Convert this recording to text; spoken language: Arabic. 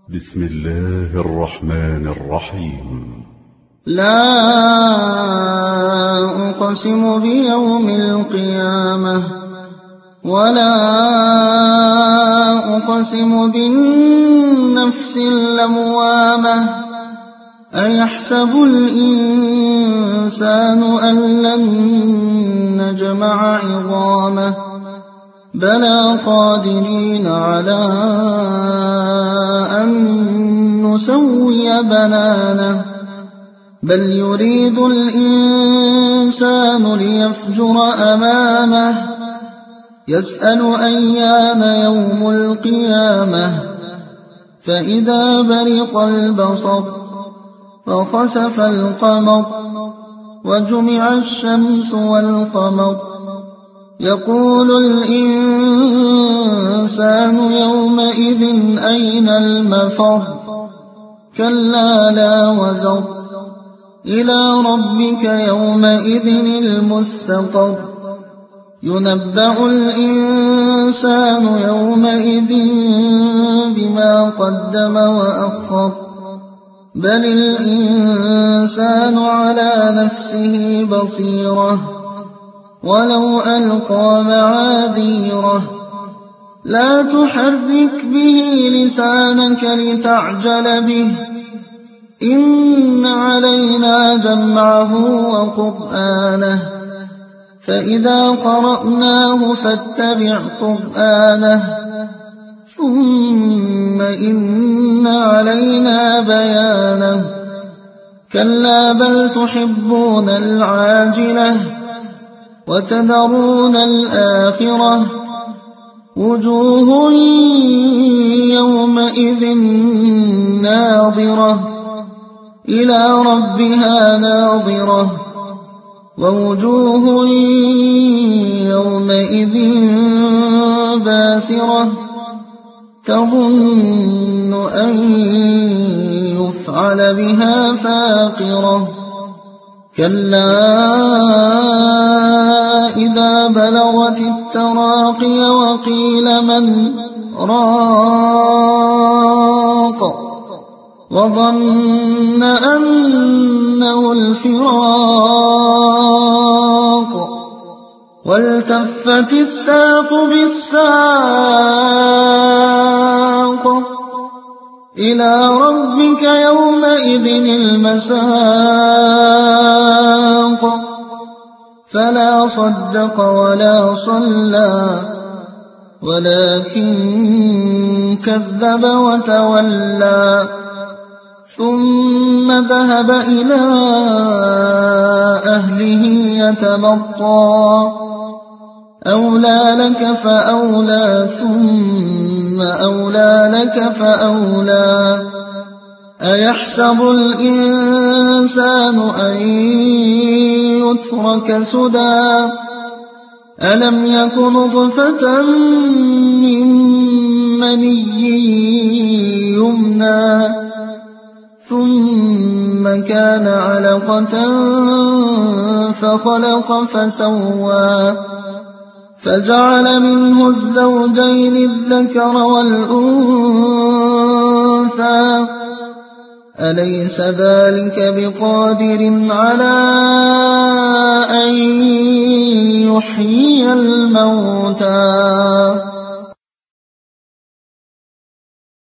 بسم الله الرحمن الرحيم. لا أقسم بيوم القيامة ولا أقسم بالنفس اللوامة أيحسب الإنسان أن لن نجمع عظامه بلى قادرين على أن نسوي بنانه بل يريد الإنسان ليفجر أمامه يسأل أيان يوم القيامة فإذا برق البصر وخسف القمر وجمع الشمس والقمر يقول الإنسان يومئذ أين المفر كلا لا وزر إلى ربك يومئذ المستقر ينبأ الإنسان يومئذ بما قدم وأخر بل الإنسان على نفسه بصيرة ولو ألقى معاذيره لا تحرك به لسانك لتعجل به إن علينا جمعه وقرآنه فإذا قرأناه فاتبع قرآنه ثم إن علينا بيانه كلا بل تحبون العاجلة وتذرون الآخرة وجوه يومئذ ناظرة إلى ربها ناظرة ووجوه يومئذ باسرة تظن أن يفعل بها فاقرة كلا إذا بلغت التراقي وقيل من راق وظن أنه الفراق والتفت الساق بالساق إلى ربك يومئذ المساق فلا صدق ولا صلى ولكن كذب وتولى ثم ذهب إلى أهله يتمطى أولى لك فأولى ثم أولى لك فأولى أيحسب الإنسان أن يترك سدى ألم يك نطفة من مني يمنى ثم كان علقة فخلق فسوى فجعل منه الزوجين الذكر والأنثى أليس ذلك بقادر على أن يحيي الموتى